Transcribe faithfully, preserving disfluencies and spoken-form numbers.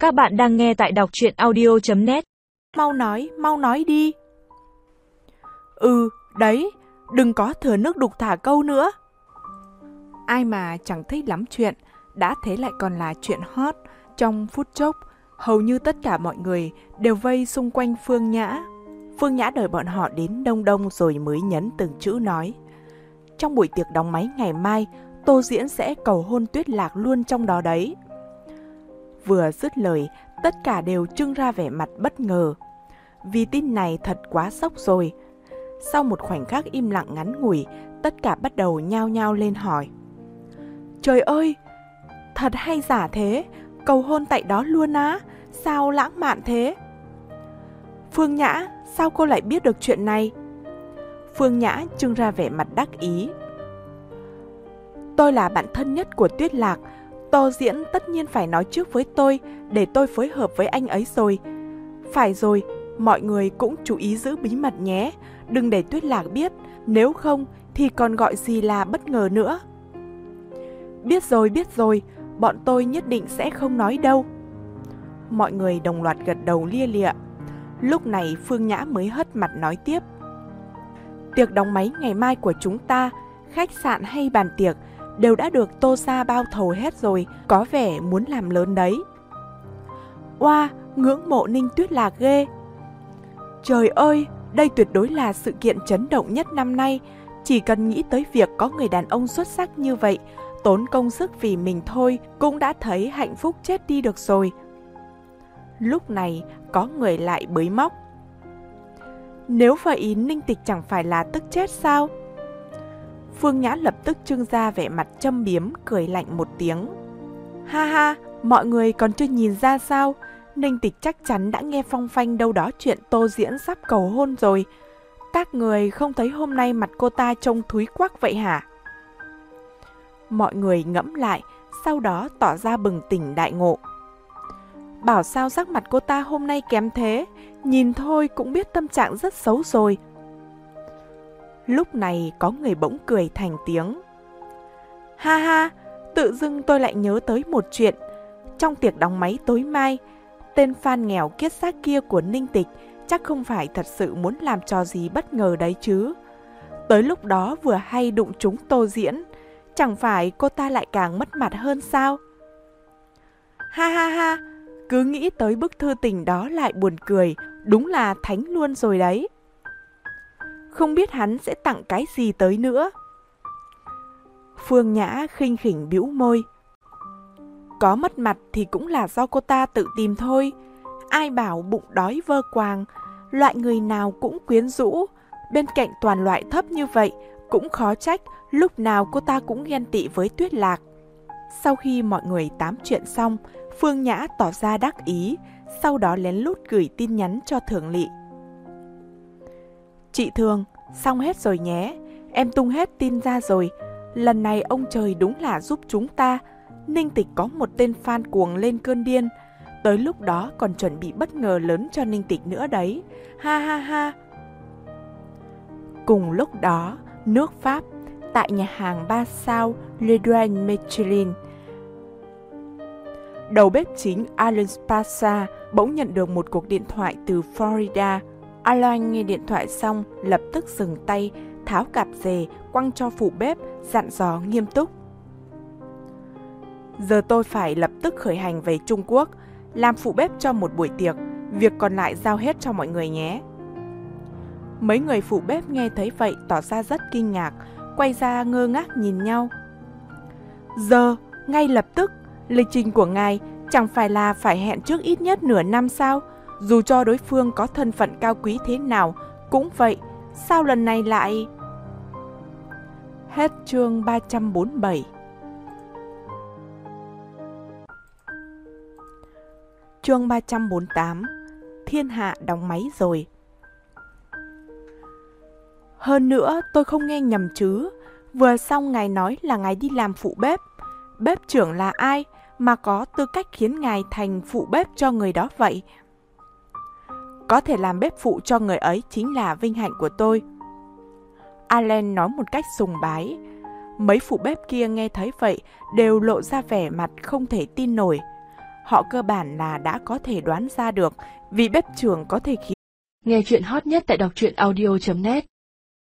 Các bạn đang nghe tại đọc truyện audio chấm net. Mau nói, mau nói đi. Ừ, đấy, đừng có thừa nước đục thả câu nữa. Ai mà chẳng thích lắm chuyện, đã thế lại còn là chuyện hot. Trong phút chốc, hầu như tất cả mọi người đều vây xung quanh Phương Nhã. Phương Nhã đợi bọn họ đến đông đông rồi mới nhấn từng chữ nói. Trong buổi tiệc đóng máy ngày mai, Tô Diễn sẽ cầu hôn Tuyết Lạc luôn trong đó đấy. Vừa dứt lời, tất cả đều trưng ra vẻ mặt bất ngờ. Vì tin này thật quá sốc rồi. Sau một khoảnh khắc im lặng ngắn ngủi, tất cả bắt đầu nhao nhao lên hỏi. Trời ơi, thật hay giả thế? Cầu hôn tại đó luôn á? Sao lãng mạn thế? Phương Nhã, sao cô lại biết được chuyện này? Phương Nhã trưng ra vẻ mặt đắc ý. Tôi là bạn thân nhất của Tuyết Lạc. Tô Diễn tất nhiên phải nói trước với tôi để tôi phối hợp với anh ấy rồi. Phải rồi, mọi người cũng chú ý giữ bí mật nhé. Đừng để Tuyết Lạc biết, nếu không thì còn gọi gì là bất ngờ nữa. Biết rồi, biết rồi, bọn tôi nhất định sẽ không nói đâu. Mọi người đồng loạt gật đầu lia lịa. Lúc này Phương Nhã mới hất mặt nói tiếp. Tiệc đóng máy ngày mai của chúng ta, khách sạn hay bàn tiệc đều đã được Tô gia bao thầu hết rồi, có vẻ muốn làm lớn đấy. Oa, ngưỡng mộ Ninh Tuyết Lạc ghê. Trời ơi, đây tuyệt đối là sự kiện chấn động nhất năm nay. Chỉ cần nghĩ tới việc có người đàn ông xuất sắc như vậy, tốn công sức vì mình thôi, cũng đã thấy hạnh phúc chết đi được rồi. Lúc này, có người lại bới móc. Nếu vậy, Ninh Tịch chẳng phải là tức chết sao? Phương Nhã lập tức trưng ra vẻ mặt châm biếm, cười lạnh một tiếng. Ha ha, mọi người còn chưa nhìn ra sao? Ninh Tịch chắc chắn đã nghe phong phanh đâu đó chuyện Tô Diễn sắp cầu hôn rồi. Các người không thấy hôm nay mặt cô ta trông thúi quắc vậy hả? Mọi người ngẫm lại, sau đó tỏ ra bừng tỉnh đại ngộ. Bảo sao sắc mặt cô ta hôm nay kém thế, nhìn thôi cũng biết tâm trạng rất xấu rồi. Lúc này có người bỗng cười thành tiếng. Ha ha, tự dưng tôi lại nhớ tới một chuyện. Trong tiệc đóng máy tối mai, tên fan nghèo kiết xác kia của Ninh Tịch chắc không phải thật sự muốn làm trò gì bất ngờ đấy chứ. Tới lúc đó vừa hay đụng trúng Tô Diễn, chẳng phải cô ta lại càng mất mặt hơn sao? Ha ha ha, cứ nghĩ tới bức thư tình đó lại buồn cười, đúng là thánh luôn rồi đấy. Không biết hắn sẽ tặng cái gì tới nữa. Phương Nhã khinh khỉnh bĩu môi. Có mất mặt thì cũng là do cô ta tự tìm thôi. Ai bảo bụng đói vơ quàng, loại người nào cũng quyến rũ. Bên cạnh toàn loại thấp như vậy, cũng khó trách lúc nào cô ta cũng ghen tị với Tuyết Lạc. Sau khi mọi người tám chuyện xong, Phương Nhã tỏ ra đắc ý, sau đó lén lút gửi tin nhắn cho Thường Lị. Chị Thường, xong hết rồi nhé, em tung hết tin ra rồi. Lần này ông trời đúng là giúp chúng ta. Ninh Tịch có một tên fan cuồng lên cơn điên. Tới lúc đó còn chuẩn bị bất ngờ lớn cho Ninh Tịch nữa đấy. Ha ha ha. Cùng lúc đó, nước Pháp, tại nhà hàng ba sao Le Grand Michelin, đầu bếp chính Alain Spasa bỗng nhận được một cuộc điện thoại từ Florida. Alain nghe điện thoại xong, lập tức dừng tay, tháo cạp dề, quăng cho phụ bếp, dặn dò nghiêm túc. Giờ tôi phải lập tức khởi hành về Trung Quốc, làm phụ bếp cho một buổi tiệc, việc còn lại giao hết cho mọi người nhé. Mấy người phụ bếp nghe thấy vậy tỏ ra rất kinh ngạc, quay ra ngơ ngác nhìn nhau. Giờ, ngay lập tức, lịch trình của ngài chẳng phải là phải hẹn trước ít nhất nửa năm sao? Dù cho đối phương có thân phận cao quý thế nào, cũng vậy, sao lần này lại... Hết chương ba trăm bốn mươi bảy. Chương ba trăm bốn mươi tám. Thiên hạ đóng máy rồi. Hơn nữa, tôi không nghe nhầm chứ. Vừa xong ngài nói là ngài đi làm phụ bếp. Bếp trưởng là ai mà có tư cách khiến ngài thành phụ bếp cho người đó vậy? Có thể làm bếp phụ cho người ấy chính là vinh hạnh của tôi. Alain nói một cách sùng bái. Mấy phụ bếp kia nghe thấy vậy đều lộ ra vẻ mặt không thể tin nổi. họ cơ bản là đã có thể đoán ra được, vì bếp trưởng có thể khiến. Nghe chuyện hot nhất tại đọc truyện audio chấm net